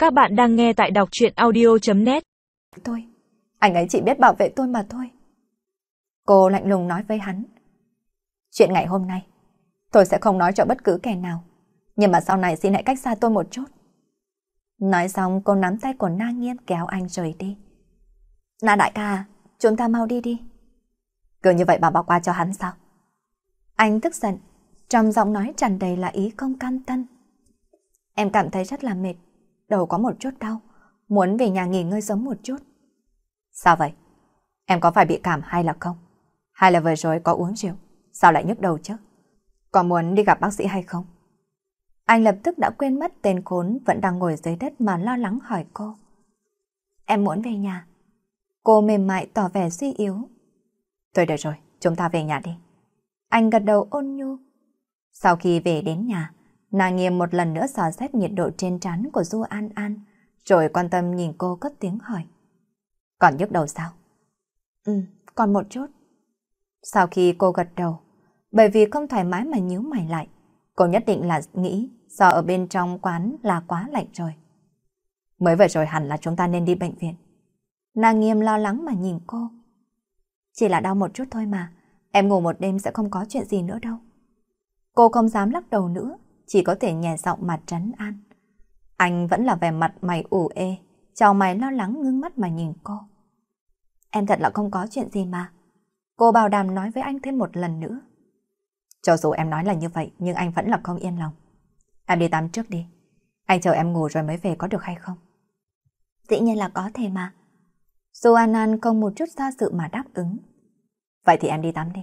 Các bạn đang nghe tại đọc truyện audio.net. Tôi, anh ấy chỉ biết bảo vệ tôi mà thôi. Cô lạnh lùng nói với hắn. Chuyện ngày hôm nay, tôi sẽ không nói cho bất cứ kẻ nào. Nhưng mà sau này xin hãy cách xa tôi một chút. Nói xong cô nắm tay của Na Nghiêm kéo anh rời đi. Na đại ca, chúng ta mau đi đi. Cứ như vậy bà bỏ qua cho hắn sao? Anh tức giận, trong giọng nói tràn đầy là ý không cam tâm. Em cảm thấy rất là mệt, đầu có một chút đau, muốn về nhà nghỉ ngơi sớm một chút. Sao vậy? Em có phải bị cảm hay là không? Hay là vừa rồi có uống rượu? Sao lại nhức đầu chứ? Có muốn đi gặp bác sĩ hay không? Anh lập tức đã quên mất tên khốn vẫn đang ngồi dưới đất mà lo lắng hỏi cô. Em muốn về nhà. Cô mềm mại tỏ vẻ suy yếu. Thôi được rồi, chúng ta về nhà đi. Anh gật đầu ôn nhu. Sau khi về đến nhà, Na Nghiêm một lần nữa dò xét nhiệt độ trên trán của Du An An, rồi quan tâm nhìn cô cất tiếng hỏi. Còn nhức đầu sao? Còn một chút. Sau khi cô gật đầu, bởi vì không thoải mái mà nhíu mày lại, cô nhất định là nghĩ do ở bên trong quán là quá lạnh rồi. Mới vừa rồi hẳn là chúng ta nên đi bệnh viện. Na Nghiêm lo lắng mà nhìn cô. Chỉ là đau một chút thôi mà, em ngủ một đêm sẽ không có chuyện gì nữa đâu. Cô không dám lắc đầu nữa, chỉ có thể nhẹ giọng mà trấn an. Anh vẫn là vẻ mặt mày ủ ê, chào mày lo lắng ngưng mắt mà nhìn cô. Em thật là không có chuyện gì mà. Cô bảo đảm nói với anh thêm một lần nữa. Cho dù em nói là như vậy, nhưng anh vẫn là không yên lòng. Em đi tắm trước đi. Anh chờ em ngủ rồi mới về có được hay không? Dĩ nhiên là có thể mà. Du An An không một chút do dự mà đáp ứng. Vậy thì em đi tắm đi.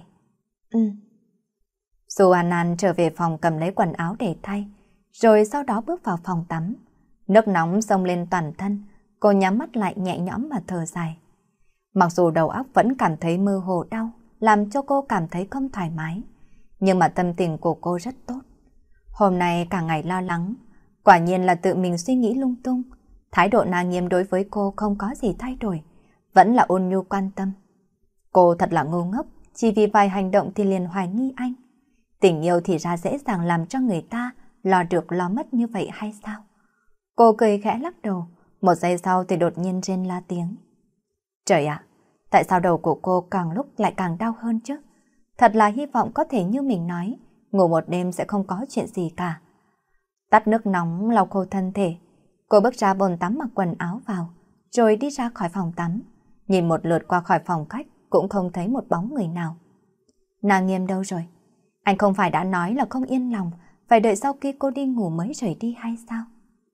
Du An An trở về phòng cầm lấy quần áo để thay, rồi sau đó bước vào phòng tắm. Nước nóng xông lên toàn thân, cô nhắm mắt lại nhẹ nhõm mà thở dài. Mặc dù đầu óc vẫn cảm thấy mơ hồ đau, làm cho cô cảm thấy không thoải mái, nhưng mà tâm tình của cô rất tốt. Hôm nay cả ngày lo lắng, quả nhiên là tự mình suy nghĩ lung tung. Thái độ Na Nghiêm đối với cô không có gì thay đổi, vẫn là ôn nhu quan tâm. Cô thật là ngu ngốc, chỉ vì vài hành động thì liền hoài nghi anh. Tình yêu thì ra dễ dàng làm cho người ta lo được lo mất như vậy hay sao? Cô cười khẽ lắc đầu, một giây sau thì đột nhiên rên la tiếng. Trời ạ, tại sao đầu của cô càng lúc lại càng đau hơn chứ? Thật là hy vọng có thể như mình nói, ngủ một đêm sẽ không có chuyện gì cả. Tắt nước nóng lau khô thân thể, cô bước ra bồn tắm mặc quần áo vào, rồi đi ra khỏi phòng tắm. Nhìn một lượt qua khỏi phòng khách cũng không thấy một bóng người nào. Na Nghiêm đâu rồi? Anh không phải đã nói là không yên lòng, phải đợi sau khi cô đi ngủ mới rời đi hay sao?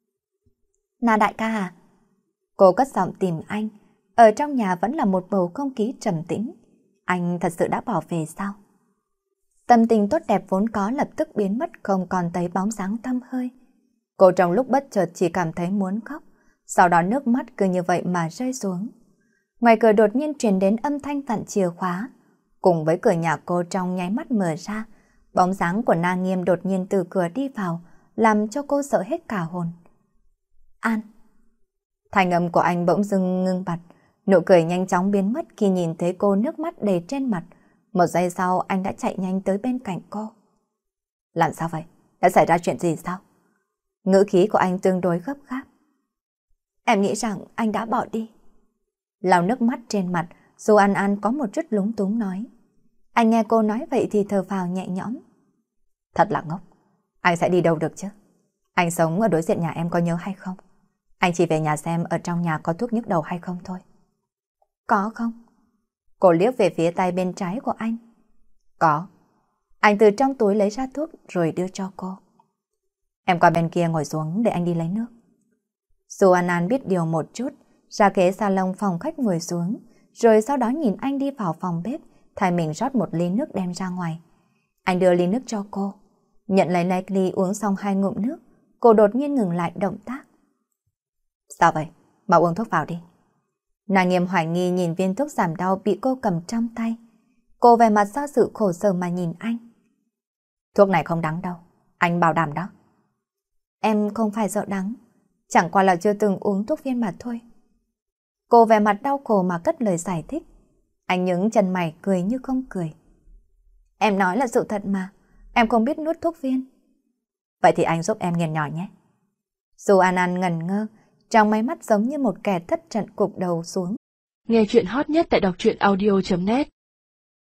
Na đại ca à? Cô cất giọng tìm anh. Ở trong nhà vẫn là một bầu không khí trầm tĩnh. Anh thật sự đã bỏ về sao? Tâm tình tốt đẹp vốn có lập tức biến mất, không còn thấy bóng dáng tăm hơi. Cô trong lúc bất chợt chỉ cảm thấy muốn khóc, sau đó nước mắt cứ như vậy mà rơi xuống. Ngoài cửa đột nhiên truyền đến âm thanh vặn chìa khóa. Cùng với cửa nhà cô trong nháy mắt mở ra, bóng dáng của Na Nghiêm đột nhiên từ cửa đi vào, làm cho cô sợ hết cả hồn. An. Thanh âm của anh bỗng dưng ngưng bặt, nụ cười nhanh chóng biến mất khi nhìn thấy cô nước mắt đầy trên mặt. Một giây sau anh đã chạy nhanh tới bên cạnh cô. Làm sao vậy? Đã xảy ra chuyện gì sao? Ngữ khí của anh tương đối gấp gáp. Em nghĩ rằng anh đã bỏ đi. Lau nước mắt trên mặt, Du An An có một chút lúng túng nói. Anh nghe cô nói vậy thì thở phào nhẹ nhõm. Thật là ngốc. Anh sẽ đi đâu được chứ? Anh sống ở đối diện nhà em có nhớ hay không? Anh chỉ về nhà xem ở trong nhà có thuốc nhức đầu hay không thôi. Có không? Cô liếc về phía tay bên trái của anh. Có. Anh từ trong túi lấy ra thuốc rồi đưa cho cô. Em qua bên kia ngồi xuống để anh đi lấy nước. Du An An biết điều một chút, ra ghế salon phòng khách ngồi xuống, rồi sau đó nhìn anh đi vào phòng bếp, thay mình rót một ly nước đem ra ngoài. Anh đưa ly nước cho cô, nhận lấy ly uống xong 2 ngụm nước, cô đột nhiên ngừng lại động tác. Sao vậy? Mau uống thuốc vào đi. Na Nghiêm hoài nghi nhìn viên thuốc giảm đau bị cô cầm trong tay. Cô vẻ mặt do sự khổ sở mà nhìn anh. Thuốc này không đắng đâu, anh bảo đảm đó. Em không phải sợ đắng, chẳng qua là chưa từng uống thuốc viên mà thôi. Cô vẻ mặt đau khổ mà cất lời giải thích. Anh nhướng chân mày cười như không cười. Em nói là sự thật mà, em không biết nuốt thuốc viên. Vậy thì anh giúp em nghiền nhỏ nhé. Du An An ngẩn ngơ, trong máy mắt giống như một kẻ thất trận cụp đầu xuống. Nghe chuyện hot nhất tại đọc truyện audio.net